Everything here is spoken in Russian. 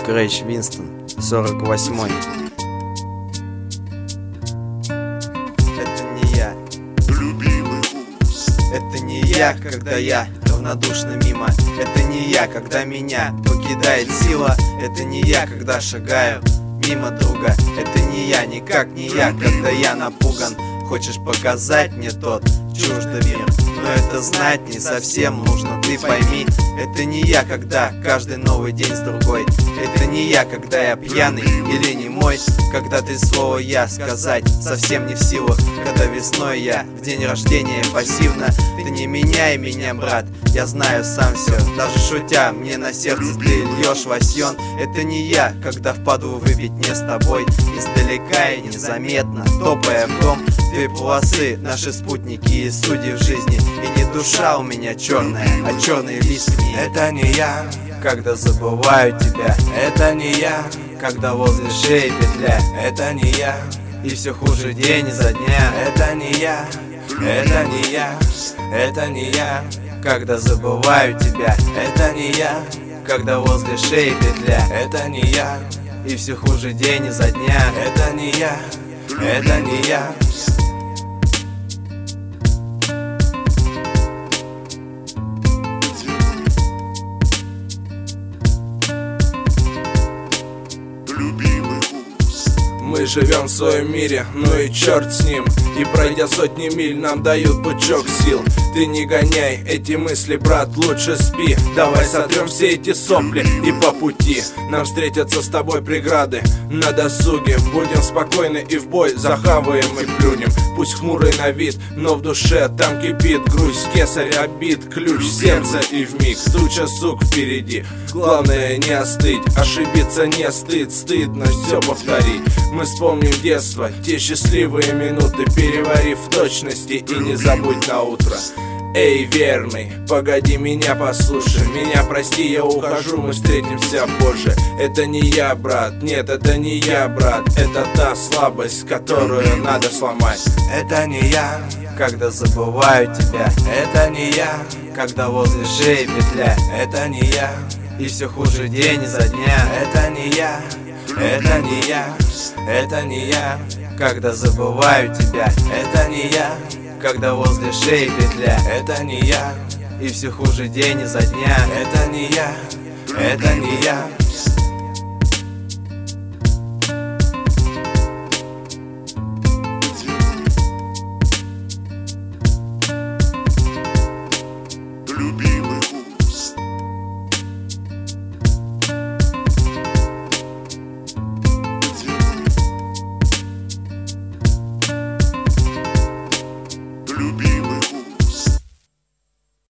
Scratch Winston, 48-й. Это не я, это не я, когда я равнодушно мимо. Это не я, когда меня покидает сила. Это не я, когда шагаю мимо друга. Это не я, никак не я, когда я напуган. Хочешь показать мне тот чуждый мир, но это знать не совсем нужно, ты пойми. Это не я, когда каждый новый день с другой. Это не я, когда я пьяный или немой. Когда ты слово «я» сказать совсем не в силах. Когда весной я в день рождения пассивно. Ты не меняй меня, брат, я знаю сам все. Даже шутя, мне на сердце ты льешь лосьон. Это не я, когда впаду выпить не с тобой. Издалека и незаметно, топая в дом. Две полосы, наши спутники и судьи в жизни. И не душа у меня черная, а черный лист в ней. Это не я, когда забываю тебя. это не я, Когда возле шеи петля. это не я, И все хуже день изо дня. это не я, это не я, это не я, Когда забываю тебя. это не я, Когда возле шеи петля. это не я, И все хуже день изо дня. это не я, это не я. Мы живем в своем мире, ну и черт с ним. И пройдя сотни миль, нам дают пучок сил. Ты не гоняй эти мысли, брат, лучше спи. Давай сотрем все эти сопли и по пути нам встретятся с тобой преграды на досуге. Будем спокойны и в бой захаваем и плюнем. Пусть хмурый на вид, но в душе там кипит грусть, кесарь обид, ключ в сердце и вмиг туча сук впереди. Главное не остыть, ошибиться не стыд, стыдно все повторить. Мы вспомним детство, те счастливые минуты, переварив в точности и не забудь на утро. Эй, верный, погоди, меня послушай, меня прости, я ухожу, мы встретимся позже. Это не я, брат, нет, это не я, брат, это та слабость, которую надо сломать. Это не я, Когда забываю тебя. это не я, Когда возле шеи петля. это не я, И все хуже день изо дня. это не я, это не я, это не я, Когда забываю тебя. это не я, Когда возле шеи петля. это не я, И все хуже день изо дня. это не я, это не я.